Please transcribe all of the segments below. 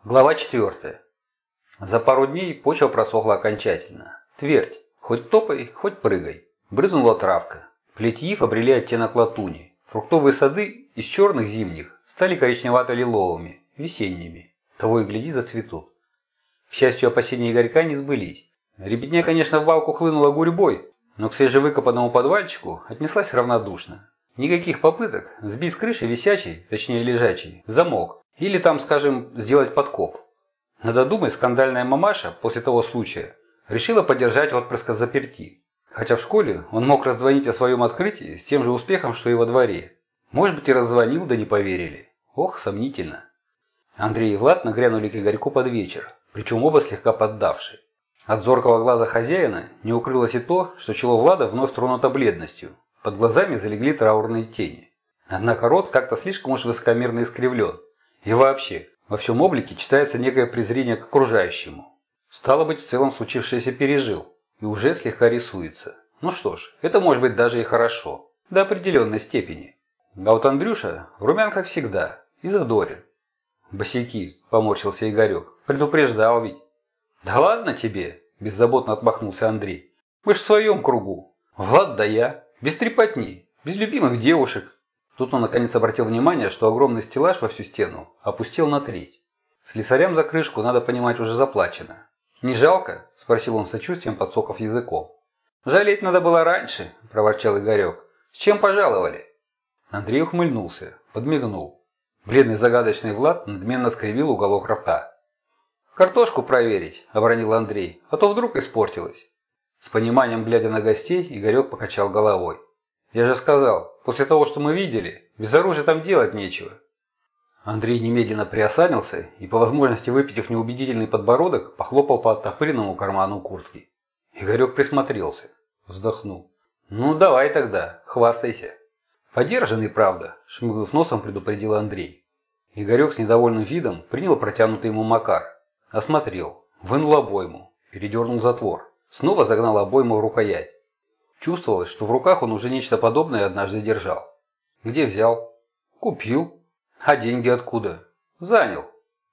Глава 4. За пару дней почва просохла окончательно. Твердь. Хоть топай, хоть прыгай. Брызнула травка. Плетьи обрели оттенок латуни. Фруктовые сады из черных зимних стали коричневато-лиловыми, весенними. Того и гляди, зацветут. К счастью, опасения Игорька не сбылись. Ребятня, конечно, в балку хлынула гурьбой, но к свежевыкопанному подвальчику отнеслась равнодушно. Никаких попыток сбить с крыши висячий, точнее лежачий, замок. Или там, скажем, сделать подкоп. Надо думать, скандальная мамаша после того случая решила подержать отпрыска взаперти. Хотя в школе он мог раззвонить о своем открытии с тем же успехом, что и во дворе. Может быть, и раззвонил, да не поверили. Ох, сомнительно. Андрей и Влад нагрянули к Игорьку под вечер, причем оба слегка поддавшие. От зоркого глаза хозяина не укрылось и то, что чело Влада вновь тронуто бледностью. Под глазами залегли траурные тени. Однако рот как-то слишком уж высокомерно искривлен. И вообще, во всем облике читается некое презрение к окружающему. Стало быть, в целом случившееся пережил, и уже слегка рисуется. Ну что ж, это может быть даже и хорошо, до определенной степени. А вот Андрюша румян как всегда, и задорен. «Босяки», – поморщился Игорек, – «предупреждал ведь». «Да ладно тебе», – беззаботно отмахнулся Андрей. «Мы ж в своем кругу. Влад да я, без трепотни, без любимых девушек». Тут он наконец обратил внимание, что огромный стеллаж во всю стену опустел на треть. Слесарям за крышку, надо понимать, уже заплачено. «Не жалко?» – спросил он с сочувствием, подсоков языком. «Жалеть надо было раньше», – проворчал Игорек. «С чем пожаловали?» Андрей ухмыльнулся, подмигнул. Бледный загадочный Влад надменно скривил уголок рта. «Картошку проверить», – обронил Андрей, – «а то вдруг испортилась». С пониманием, глядя на гостей, Игорек покачал головой. «Я же сказал, после того, что мы видели, без оружия там делать нечего». Андрей немедленно приосанился и, по возможности выпитив неубедительный подбородок, похлопал по оттопыренному карману куртки. Игорек присмотрелся, вздохнул. «Ну, давай тогда, хвастайся». «Подержанный, правда», – шмыгнув носом, предупредил Андрей. Игорек с недовольным видом принял протянутый ему Макар. Осмотрел, вынул обойму, передернул затвор, снова загнал обойму в рукоять. Чувствовалось, что в руках он уже нечто подобное однажды держал. Где взял? Купил. А деньги откуда? Занял.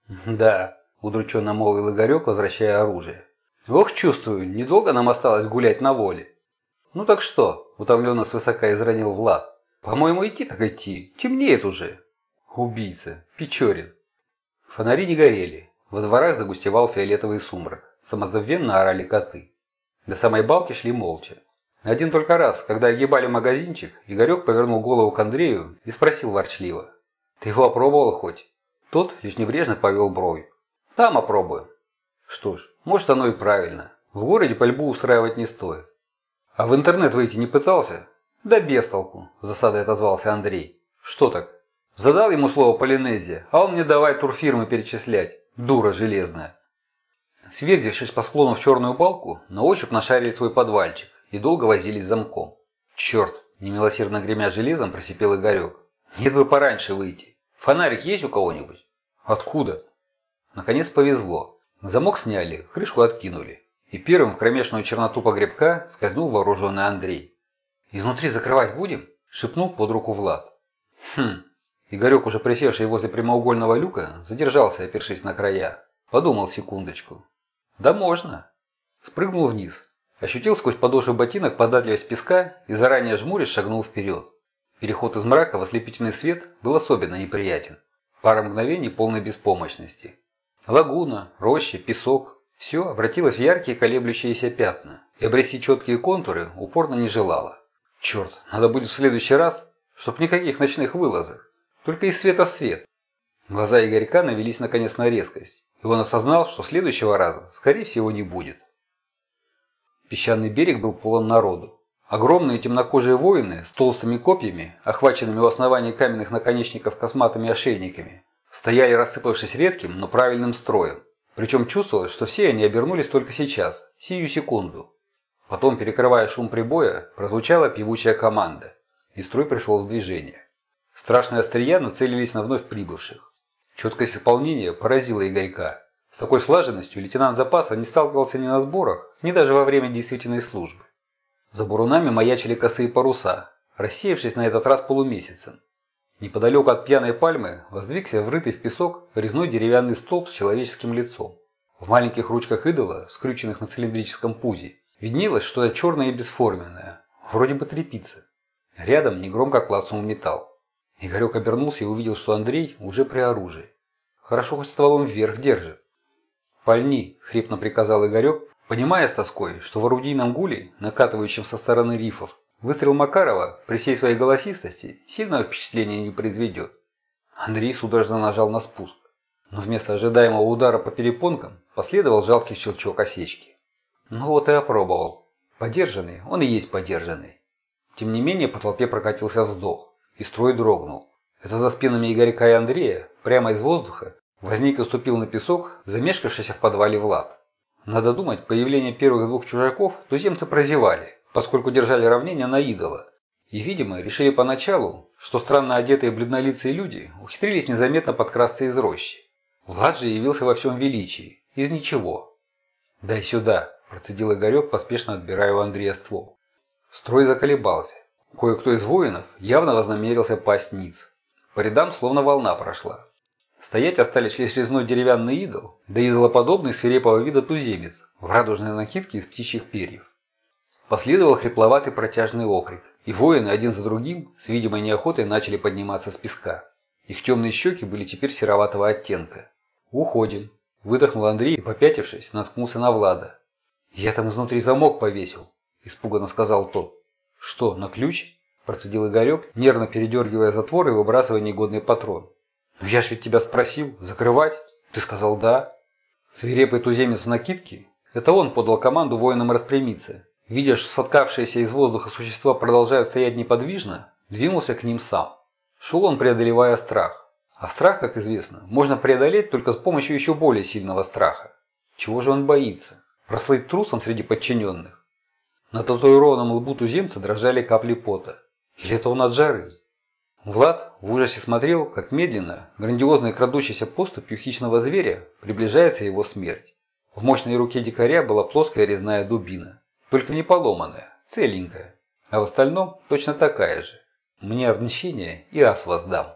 Да, удрученно молвил Игорек, возвращая оружие. Ох, чувствую, недолго нам осталось гулять на воле. Ну так что? Утомленно свысока изранил Влад. По-моему, идти так идти. Темнеет уже. Убийца. Печорин. Фонари не горели. Во дворах загустевал фиолетовый сумрак. Самозабвенно орали коты. До самой балки шли молча. Один только раз, когда огибали магазинчик, Игорек повернул голову к Андрею и спросил ворчливо. «Ты его опробовал хоть?» Тот лишь небрежно повел бровью. «Там опробую». Что ж, может оно и правильно. В городе пальбу устраивать не стоит. «А в интернет выйти не пытался?» «Да без толку», – засадой отозвался Андрей. «Что так?» Задал ему слово Полинезия, а он мне давай турфирмы перечислять. Дура железная. Сверзившись по склону в черную балку, на ощупь нашарили свой подвальчик и долго возились с замком. «Черт!» – немилосердно гремя железом, просипел Игорек. «Нет бы пораньше выйти. Фонарик есть у кого-нибудь?» «Откуда?» Наконец повезло. Замок сняли, крышку откинули. И первым в кромешную черноту погребка скользнул вооруженный Андрей. «Изнутри закрывать будем?» – шепнул под руку Влад. «Хм!» Игорек, уже присевший возле прямоугольного люка, задержался, опершись на края. Подумал секундочку. «Да можно!» Спрыгнул вниз. Ощутил сквозь подошвы ботинок податливость песка и заранее жмурясь шагнул вперед. Переход из мрака в ослепительный свет был особенно неприятен. Пара мгновений полной беспомощности. Лагуна, роща, песок – все обратилось в яркие колеблющиеся пятна, и обрести четкие контуры упорно не желало. Черт, надо будет в следующий раз, чтоб никаких ночных вылазок, только из света в свет. Глаза Игорька навелись наконец на резкость, и он осознал, что следующего раза, скорее всего, не будет. Песчаный берег был полон народу. Огромные темнокожие воины с толстыми копьями, охваченными у основания каменных наконечников косматыми ошейниками, стояли, рассыпавшись редким, но правильным строем. Причем чувствовалось, что все они обернулись только сейчас, сию секунду. Потом, перекрывая шум прибоя, прозвучала певучая команда, и строй пришел в движение. Страшные острия нацелились на вновь прибывших. Четкость исполнения поразила Игорька. С такой слаженностью лейтенант запаса не сталкивался ни на сборах, ни даже во время действительной службы. За бурунами маячили косые паруса, рассеявшись на этот раз полумесяцем. Неподалеку от пьяной пальмы воздвигся врытый в песок резной деревянный столб с человеческим лицом. В маленьких ручках идола, скрюченных на цилиндрическом пузе, виднелось что-то черное и бесформенное, вроде бы тряпица. Рядом негромко клацнул металл. Игорек обернулся и увидел, что Андрей уже при оружии. Хорошо хоть стволом вверх держит. «Пальни!» – хрипно приказал Игорек, понимая с тоской, что в орудийном гуле, накатывающем со стороны рифов, выстрел Макарова при всей своей голосистости сильного впечатления не произведет. Андрей судорожно нажал на спуск, но вместо ожидаемого удара по перепонкам последовал жалкий щелчок осечки. Ну вот и опробовал. Подержанный, он и есть подержанный. Тем не менее по толпе прокатился вздох, и строй дрогнул. Это за спинами Игорька и Андрея, прямо из воздуха, возник и ступил на песок, замешкавшийся в подвале Влад. Надо думать, появление первых двух чужаков туземцы прозевали, поскольку держали равнение на идола. И, видимо, решили поначалу, что странно одетые бледнолицые люди ухитрились незаметно подкрасться из рощи. Влад же явился во всем величии, из ничего. «Дай сюда», – процедил Игорек, поспешно отбирая у Андрея ствол. Строй заколебался. Кое-кто из воинов явно вознамерился пасть ниц. По рядам словно волна прошла. Стоять остались лишь резной деревянный идол, да идолоподобный свирепого вида туземец в радужной накидке из птичьих перьев. Последовал хрипловатый протяжный окрик, и воины один за другим с видимой неохотой начали подниматься с песка. Их темные щеки были теперь сероватого оттенка. «Уходим», – выдохнул Андрей и, попятившись, наткнулся на Влада. «Я там изнутри замок повесил», – испуганно сказал тот. «Что, на ключ?» – процедил Игорек, нервно передергивая затвор и выбрасывая негодный патрон. «Ну я ж ведь тебя спросил, закрывать? Ты сказал да». Свирепый туземец в накидке – это он подал команду воинам распрямиться. Видя, что соткавшиеся из воздуха существа продолжают стоять неподвижно, двинулся к ним сам. Шел он, преодолевая страх. А страх, как известно, можно преодолеть только с помощью еще более сильного страха. Чего же он боится? Прослыть трусом среди подчиненных? На татуированном лбу туземца дрожали капли пота. Или это он от жары? Влад в ужасе смотрел, как медленно, грандиозной крадущейся поступью хищного зверя приближается его смерть. В мощной руке дикаря была плоская резная дубина. Только не поломанная, целенькая. А в остальном точно такая же. Мне обнищение и ас воздам.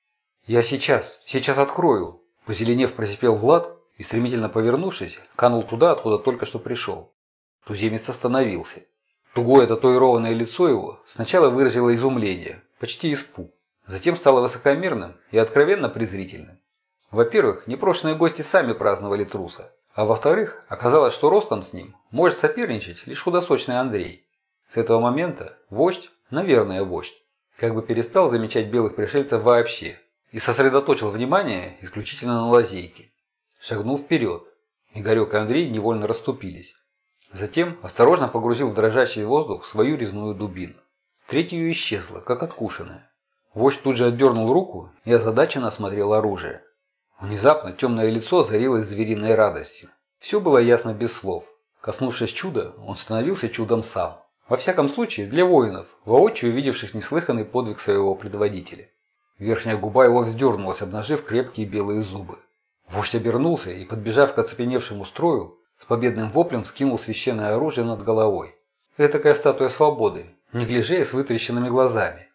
«Я сейчас открою!» Позеленев, просипел Влад и, стремительно повернувшись, канул туда, откуда только что пришел. Туземец остановился. Тугое татуированное лицо его сначала выразило изумление, почти испуг. Затем стало высокомерным и откровенно презрительным. Во-первых, непрошенные гости сами праздновали труса. А во-вторых, оказалось, что ростом с ним может соперничать лишь худосочный Андрей. С этого момента вождь, наверное вождь, как бы перестал замечать белых пришельцев вообще и сосредоточил внимание исключительно на лазейке. Шагнул вперед. Игорек и Андрей невольно расступились. Затем осторожно погрузил в дрожащий воздух свою резную дубину. Треть ее исчезла, как откушенная. Вождь тут же отдернул руку и озадаченно осмотрел оружие. Внезапно темное лицо озарилось звериной радостью. Все было ясно без слов. Коснувшись чуда, он становился чудом сам. Во всяком случае, для воинов, воочию видевших неслыханный подвиг своего предводителя. Верхняя губа его вздернулась, обнажив крепкие белые зубы. Вождь обернулся и, подбежав к оцепеневшему строю, с победным воплем скинул священное оружие над головой. Этакая статуя свободы, неглиже с вытрященными глазами.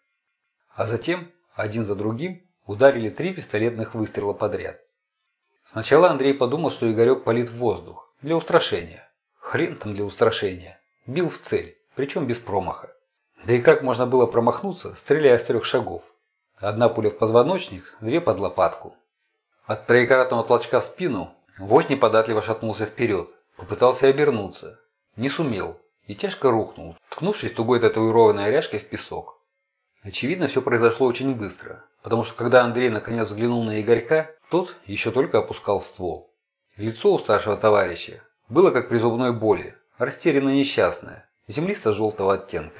А затем, один за другим, ударили 3 пистолетных выстрела подряд. Сначала Андрей подумал, что Игорек палит в воздух, для устрашения. Хрен там для устрашения. Бил в цель, причем без промаха. Да и как можно было промахнуться, стреляя с 3 шагов? 1 пуля в позвоночник, 2 под лопатку. От троекратного толчка в спину вождь неподатливо шатнулся вперед, попытался обернуться. Не сумел и тяжко рухнул, ткнувшись тугой татуированной ряжкой в песок. Очевидно, все произошло очень быстро, потому что когда Андрей наконец взглянул на Игорька, тот еще только опускал ствол. Лицо у старшего товарища было как при зубной боли, растерянно несчастное, землисто-желтого оттенка.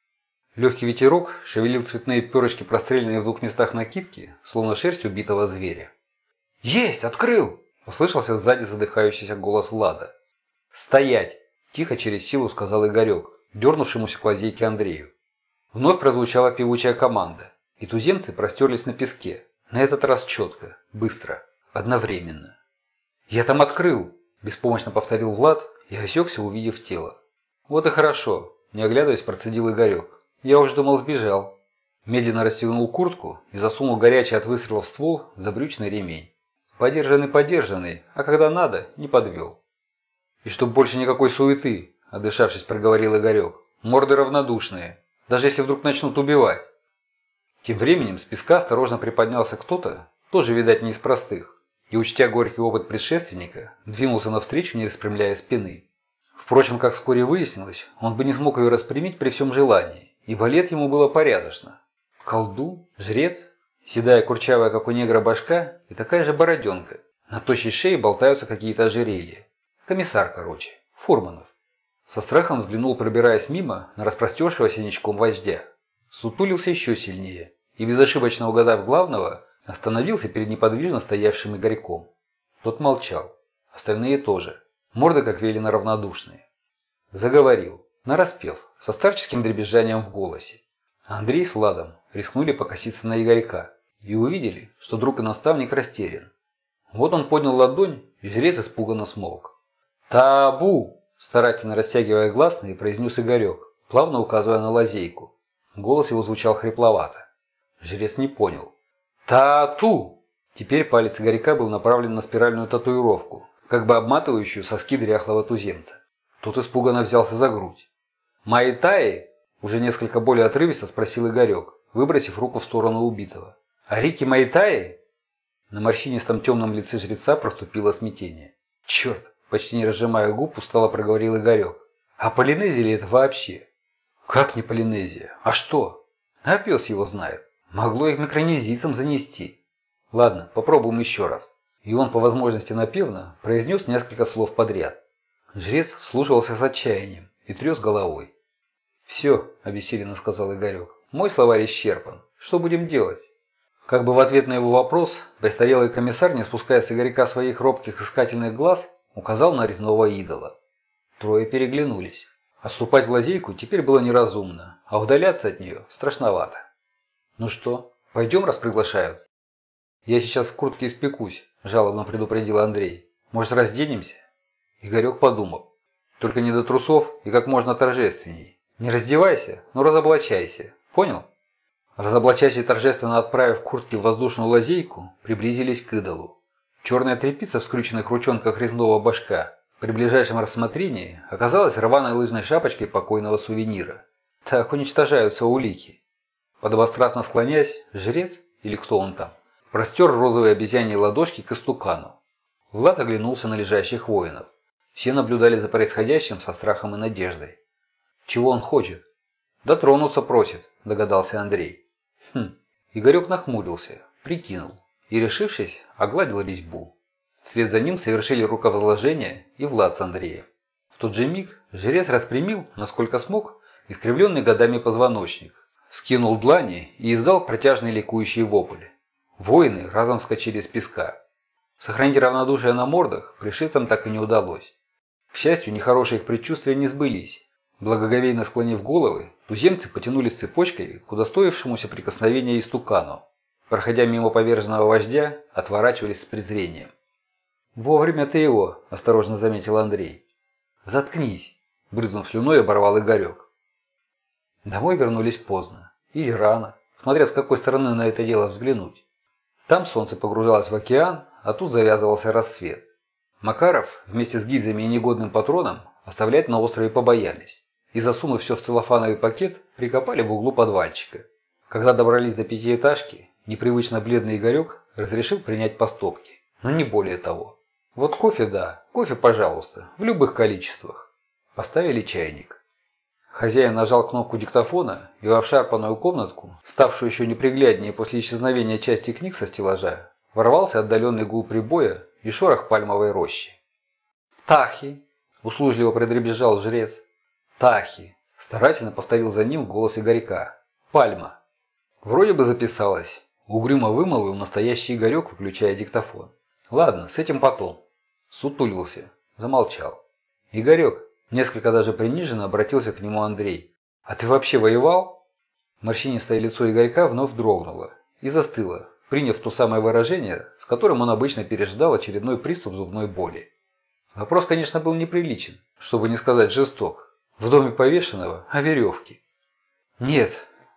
Легкий ветерок шевелил цветные перышки, простреленные в 2 местах накидки, словно шерсть убитого зверя. «Есть! Открыл!» – послышался сзади задыхающийся голос Влада. «Стоять!» – тихо через силу сказал Игорек, дернувшемуся к лазейке Андрею. Вновь прозвучала певучая команда, и туземцы простерлись на песке, на этот раз четко, быстро, одновременно. «Я там открыл!» – беспомощно повторил Влад и осекся, увидев тело. «Вот и хорошо!» – не оглядываясь, процедил Игорек. «Я уж думал, сбежал». Медленно расстегнул куртку и засунул горячий от выстрелов ствол в забрючный ремень. Подержанный, а когда надо, не подвел. И чтоб больше никакой суеты, отдышавшись, проговорил Игорек. Морды равнодушные, даже если вдруг начнут убивать. Тем временем с песка осторожно приподнялся кто-то, тоже, видать, не из простых, и, учтя горький опыт предшественника, двинулся навстречу, не распрямляя спины. Впрочем, как вскоре выяснилось, он бы не смог ее распрямить при всем желании, ибо лет ему было порядочно. Колдун, жрец, седая курчавая, как у негра, башка и такая же бороденка. На тощей шее болтаются какие-то ожерелья. Комиссар, короче, Фурманов. Со страхом взглянул, пробираясь мимо, на распростершегося ничком вождя. Сутулился еще сильнее и, безошибочно угадав главного, остановился перед неподвижно стоявшим Игорьком. Тот молчал. Остальные тоже. Морды, как велено, равнодушные. Заговорил, нараспев, со старческим дребезжанием в голосе. Андрей с Владом рискнули покоситься на Игорька и увидели, что друг и наставник растерян. Вот он поднял ладонь, и жрец испуганно смолк. «Табу!» – старательно растягивая гласные, произнес Игорек, плавно указывая на лазейку. Голос его звучал хрипловато. Жрец не понял. «Тату!» Теперь палец Игорька был направлен на спиральную татуировку, как бы обматывающую соски дряхлого туземца. Тот испуганно взялся за грудь. «Майтай?» – уже несколько более отрывисто спросил Игорек, выбросив руку в сторону убитого. «А Рики Майтай?» На морщинистом темном лице жреца проступило смятение. «Черт!» – почти не разжимая губ, устало проговорил Игорек. «А Полинезия ли это вообще?» «Как не Полинезия? А что?» «А пес его знает. Могло их микронезийцам занести». «Ладно, попробуем еще раз». И он, по возможности напевно, произнес несколько слов подряд. Жрец вслушивался с отчаянием и тряс головой. «Все», – обессиленно сказал Игорек, – «мой словарь исчерпан. Что будем делать?» Как бы в ответ на его вопрос, престарелый комиссар, не спуская с Игорька своих робких искательных глаз, указал на резного идола. Трое переглянулись. Отступать в лазейку теперь было неразумно, а удаляться от нее страшновато. «Ну что, пойдем, раз приглашают?» «Я сейчас в куртке испекусь», – жалобно предупредил Андрей. «Может, разденемся?» Игорек подумал. «Только не до трусов и как можно торжественней. Не раздевайся, но разоблачайся. Понял?» Разоблачайся, торжественно отправив куртки в воздушную лазейку, приблизились к идолу. Черная тряпица в скрюченных ручонках резного башка при ближайшем рассмотрении оказалась рваной лыжной шапочкой покойного сувенира. Так уничтожаются улики. Подобострастно склоняясь, жрец, или кто он там, простер розовые обезьяньи ладошки к истукану. Влад оглянулся на лежащих воинов. Все наблюдали за происходящим со страхом и надеждой. Чего он хочет? Дотронуться просит, догадался Андрей. Игорек нахмурился, прикинул и, решившись, огладил резьбу. Вслед за ним совершили руковозложение и Влад с Андреем. В тот же миг жрец распрямил, насколько смог, искривленный годами позвоночник, скинул длани и издал протяжный ликующий вопль. Воины разом вскочили с песка. Сохранить равнодушие на мордах пришельцам так и не удалось. К счастью, нехорошие их предчувствия не сбылись. Благоговейно склонив головы, туземцы потянулись цепочкой к удостоившемуся прикосновения истукану. Проходя мимо поверженного вождя, отворачивались с презрением. «Вовремя ты его», – осторожно заметил Андрей. «Заткнись», – брызнув слюной, оборвал Игорек. Домой вернулись поздно. Или рано, смотря с какой стороны на это дело взглянуть. Там солнце погружалось в океан, а тут завязывался рассвет. Макаров вместе с гильзами и негодным патроном оставлять на острове побоялись. И, засунув все в целлофановый пакет, прикопали в углу подвальчика. Когда добрались до пятиэтажки, непривычно бледный Игорек разрешил принять по стопке, но не более того. Вот кофе, да, кофе, пожалуйста, в любых количествах. Поставили чайник. Хозяин нажал кнопку диктофона, и в обшарпанную комнатку, ставшую еще непригляднее после исчезновения части книг со стеллажа, ворвался отдаленный гул прибоя и шорох пальмовой рощи. «Тахи!» – услужливо предребезжал жрец. «Тахи!» – старательно повторил за ним голос Игорька. «Пальма!» Вроде бы записалось. Угрюмо вымолвил настоящий Игорек, выключая диктофон. «Ладно, с этим потом». Сутулился. Замолчал. «Игорек!» – несколько даже приниженно обратился к нему Андрей. «А ты вообще воевал?» Морщинистое лицо Игорька вновь дрогнуло и застыло, приняв то самое выражение, с которым он обычно переждал очередной приступ зубной боли. Вопрос, конечно, был неприличен, чтобы не сказать жесток. В доме повешенного о веревке. «Нет»,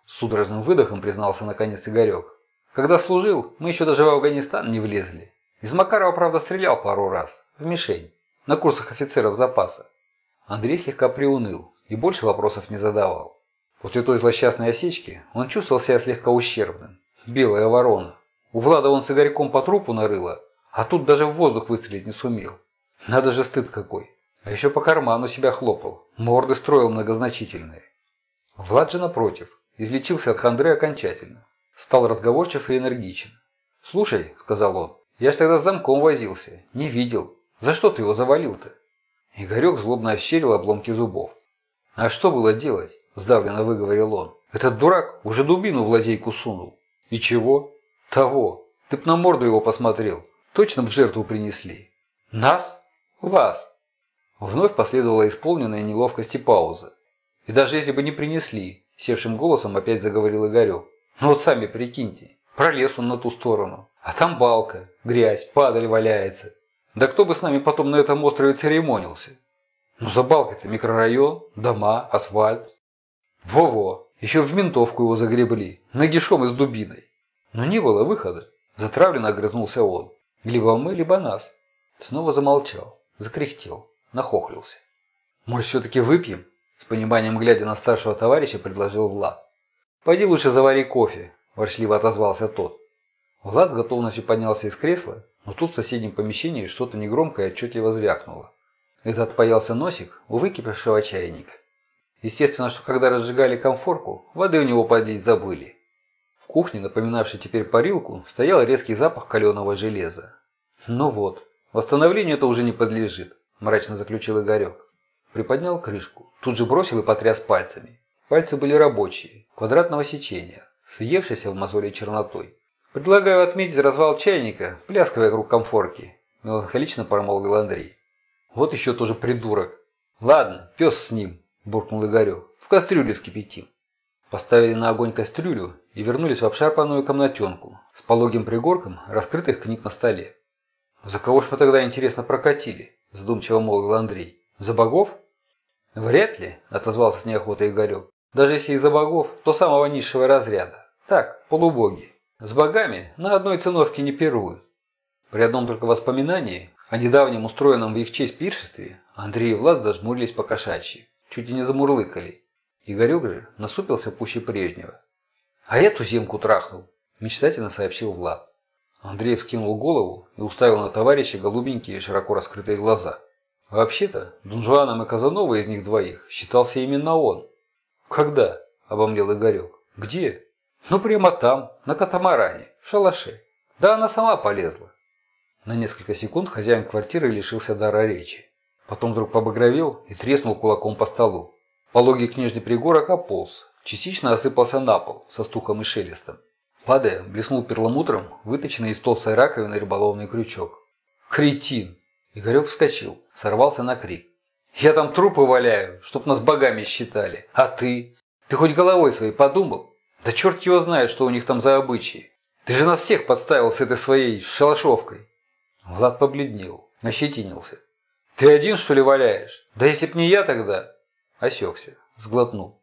судорожным выдохом признался наконец Игорек. Когда служил, мы еще даже в Афганистан не влезли. Из Макарова, правда, стрелял пару раз. В мишень. На курсах офицеров запаса. Андрей слегка приуныл и больше вопросов не задавал. После той злосчастной осечки он чувствовал себя слегка ущербным. Белая ворона. У Влада он с Игорьком по трупу нарыло, а тут даже в воздух выстрелить не сумел. Надо же, стыд какой. А еще по карману себя хлопал, морды строил многозначительные. Влад же, напротив, излечился от хандры окончательно. Стал разговорчив и энергичен. «Слушай», — сказал он, — «я ж тогда с замком возился, не видел. За что ты его завалил-то?» Игорек злобно ощерил обломки зубов. «А что было делать?» – сдавленно выговорил он. «Этот дурак уже дубину в лазейку сунул». «И чего?» «Того. Ты б на морду его посмотрел. Точно б жертву принесли». «Нас?» «Вас». Вновь последовала исполненная неловкости пауза. «И даже если бы не принесли», – севшим голосом опять заговорил Игорек. «Ну вот сами прикиньте, пролез он на ту сторону, а там балка, грязь, падаль валяется. Да кто бы с нами потом на этом острове церемонился? Ну за балкой-то микрорайон, дома, асфальт». «Во-во, еще в ментовку его загребли, нагишом и с дубиной». Но не было выхода. Затравленно огрызнулся он. «Либо мы, либо нас». Снова замолчал, закряхтел, нахохлился. «Может, все-таки выпьем?» С пониманием глядя на старшего товарища, предложил Влад. «Пойди лучше завари кофе», – ворчливо отозвался тот. Влад с готовностью поднялся из кресла, но тут в соседнем помещении что-то негромко и отчетливо звякнуло. Это отпаялся носик у выкипевшего чайника. Естественно, что когда разжигали конфорку, воды у него подлить забыли. В кухне, напоминавшей теперь парилку, стоял резкий запах каленого железа. «Ну вот, восстановлению это уже не подлежит», – мрачно заключил Игорек. Приподнял крышку, тут же бросил и потряс пальцами. Пальцы были рабочие, квадратного сечения, съевшиеся в мозоли чернотой. «Предлагаю отметить развал чайника, пляская вокруг конфорки», – меланхолично промолвил Андрей. «Вот еще тоже придурок». «Ладно, пес с ним», – буркнул Игорек. «В кастрюле вскипятим». Поставили на огонь кастрюлю и вернулись в обшарпанную комнатенку с пологим пригорком раскрытых книг на столе. «За кого ж мы тогда, интересно, прокатили?» – задумчиво молвил Андрей. «За богов?» «Вряд ли», – отозвался с неохотой Игорек. «Даже если и за богов, то самого низшего разряда. Так, полубоги. С богами на одной циновке не пируют». При одном только воспоминании о недавнем устроенном в их честь пиршестве Андрей и Влад зажмурились по-кошачьи, чуть и не замурлыкали. Игорек же насупился пуще прежнего. «А я туземку трахнул», – мечтательно сообщил Влад. Андрей вскинул голову и уставил на товарища голубенькие широко раскрытые глаза. Вообще-то, Дон Жуаном и Казановой из них двоих считался именно он. «Когда?» – обомлел Игорек. «Где?» «Ну, прямо там, на катамаране, в шалаше. Да она сама полезла». На несколько секунд хозяин квартиры лишился дара речи. Потом вдруг побагровел и треснул кулаком по столу. Пологий книжный пригорок ополз, частично осыпался на пол со стуком и шелестом. Падая, блеснул перламутром выточенный из толстой раковины рыболовный крючок. «Кретин!» Игорек вскочил, сорвался на крик. «Я там трупы валяю, чтоб нас богами считали. А ты? Ты хоть головой своей подумал? Да черт его знает, что у них там за обычаи. Ты же нас всех подставил с этой своей шалашовкой». Влад побледнел, нащетинился. «Ты один, что ли, валяешь? Да если б не я тогда...» Осекся, сглотнул.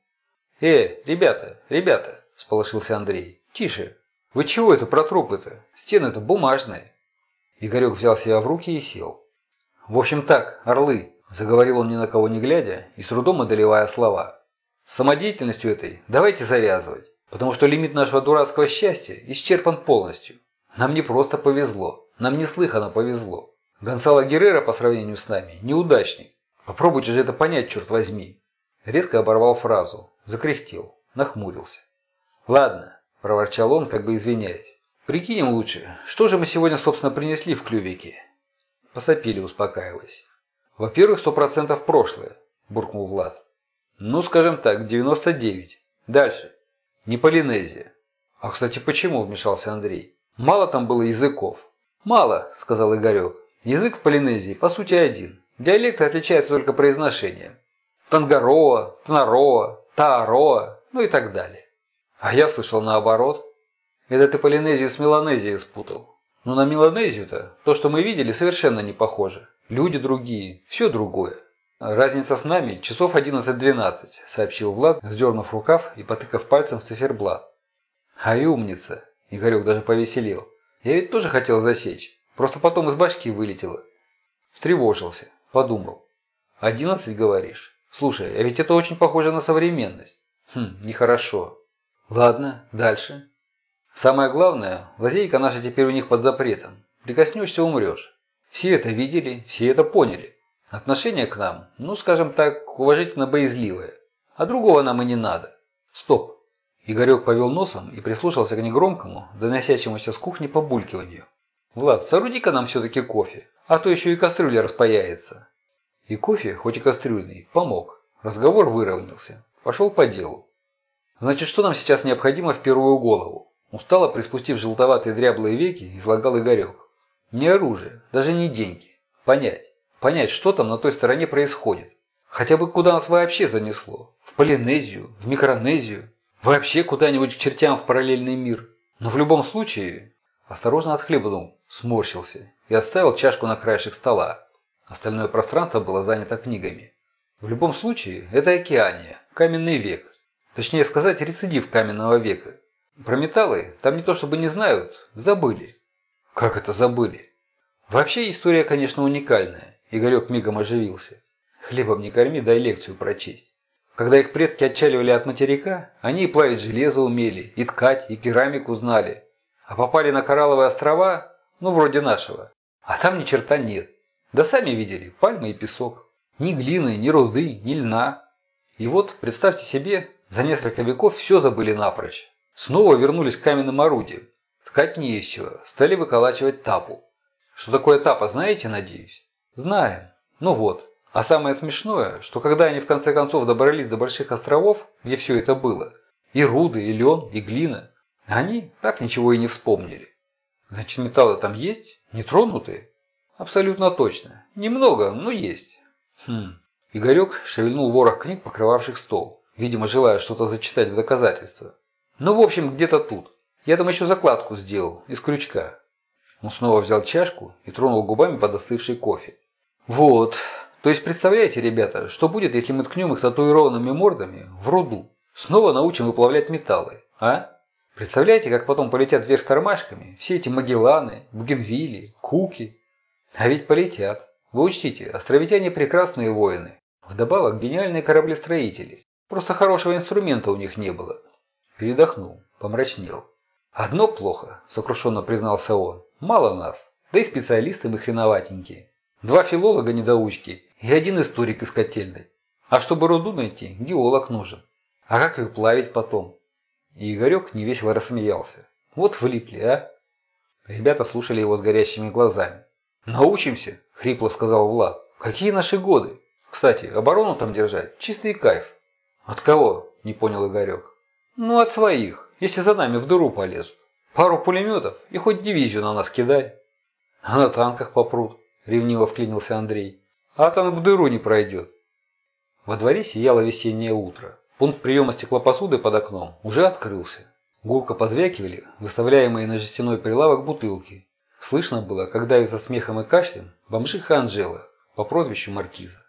Ребята, ребята!» – всполошился Андрей. «Тише! Вы чего это про трупы-то? Стены-то бумажные!» Игорек взял себя в руки и сел. «В общем так, орлы!» – заговорил он ни на кого не глядя и с трудом одолевая слова. «С самодеятельностью этой давайте завязывать, потому что лимит нашего дурацкого счастья исчерпан полностью. Нам не просто повезло, нам неслыханно повезло. Гонсало Геррера по сравнению с нами – неудачник. Попробуйте же это понять, черт возьми!» Резко оборвал фразу, закряхтел, нахмурился. «Ладно», – проворчал он, как бы извиняясь. «Прикинем лучше, что же мы сегодня, собственно, принесли в клювике?» Посопили, успокаиваясь. «Во-первых, 100% прошлое», – буркнул Влад. «Ну, скажем так, 99. Дальше. Не Полинезия». «А, кстати, почему?» – вмешался Андрей. «Мало там было языков». «Мало», – сказал Игорек. «Язык в Полинезии, по сути, один. Диалекты отличаются только произношением. Тангароа, Танароа, Таароа, ну и так далее. А я слышал наоборот. Это ты Полинезию с Меланезией спутал. Но на Меланезию-то то, что мы видели, совершенно не похоже. Люди другие, все другое. Разница с нами часов 11-12, сообщил Влад, сдернув рукав и потыкав пальцем в циферблат. Ай, умница! Игорек даже повеселел. Я ведь тоже хотел засечь, просто потом из башки вылетело. Встревожился, подумал. 11, говоришь? Слушай, а ведь это очень похоже на современность. Нехорошо. Ладно, дальше. Самое главное, лазейка наша теперь у них под запретом. Прикоснешься — умрешь. Все это видели, все это поняли. Отношение к нам, скажем так, уважительно-боязливое. А другого нам и не надо. Стоп. Игорек повел носом и прислушался к негромкому, доносящемуся с кухни побулькиванию. Влад, сооруди-ка нам все-таки кофе, а то еще и кастрюля распаяется. И кофе, хоть и кастрюльный, помог. Разговор выровнялся. Пошел по делу. Значит, что нам сейчас необходимо в первую голову? Устало приспустив желтоватые дряблые веки, излагал Игорек. Не оружие, даже не деньги. Понять, что там на той стороне происходит. Хотя бы куда нас вообще занесло. В Полинезию, в Микронезию. Вообще куда-нибудь к чертям в параллельный мир. Но в любом случае... Осторожно отхлебнул, сморщился и отставил чашку на краешек стола. Остальное пространство было занято книгами. В любом случае, это Океания, каменный век. Точнее сказать, рецидив каменного века. Про металлы там не то чтобы не знают, забыли. Как это забыли? Вообще история, конечно, уникальная. Игорек мигом оживился. Хлебом не корми, дай лекцию прочесть. Когда их предки отчаливали от материка, они и плавить железо умели, и ткать, и керамику знали. А попали на коралловые острова, вроде нашего. А там ни черта нет. Да сами видели, пальмы и песок. Ни глины, ни руды, ни льна. И вот, представьте себе, за несколько веков все забыли напрочь. Снова вернулись к каменным орудиям. Ткать не из чего, стали выколачивать тапу. Что такое тапа, знаете, надеюсь? Знаем. Вот. А самое смешное, что когда они в конце концов добрались до больших островов, где все это было, и руды, и лен, и глина, они так ничего и не вспомнили. Значит, металлы там есть? Нетронутые? Абсолютно точно. Немного, но есть. Игорек шевельнул ворох книг, покрывавших стол, видимо, желая что-то зачитать в доказательство. В общем, где-то тут. Я там еще закладку сделал, из крючка. Он снова взял чашку и тронул губами подостывший кофе. Вот. То есть представляете, ребята, что будет, если мы ткнем их татуированными мордами в руду? Снова научим выплавлять металлы, а? Представляете, как потом полетят вверх тормашками все эти Магелланы, Бугенвилли, Куки? А ведь полетят. Вы учтите, островитяне прекрасные воины. Вдобавок гениальные кораблестроители. Просто хорошего инструмента у них не было. Передохнул, помрачнел. «Одно плохо», – сокрушенно признался он. «Мало нас, да и специалисты мы хреноватенькие. 2 филолога-недоучки и 1 историк из котельной. А чтобы руду найти, геолог нужен. А как ее плавить потом?» И Игорек невесело рассмеялся. «Вот влипли, а?» Ребята слушали его с горящими глазами. «Научимся», – хрипло сказал Влад. «Какие наши годы? Кстати, оборону там держать – чистый кайф». «От кого?» – не понял Игорек. «От своих. Если за нами в дыру полезут. Пару пулеметов и хоть дивизию на нас кидай». «А на танках попрут», – ревниво вклинился Андрей. «А танк в дыру не пройдет». Во дворе сияло весеннее утро. Пункт приема стеклопосуды под окном уже открылся. Гулко позвякивали выставляемые на жестяной прилавок бутылки. Слышно было, как давится смехом и кашлем бомжиха Анжела по прозвищу Маркиза.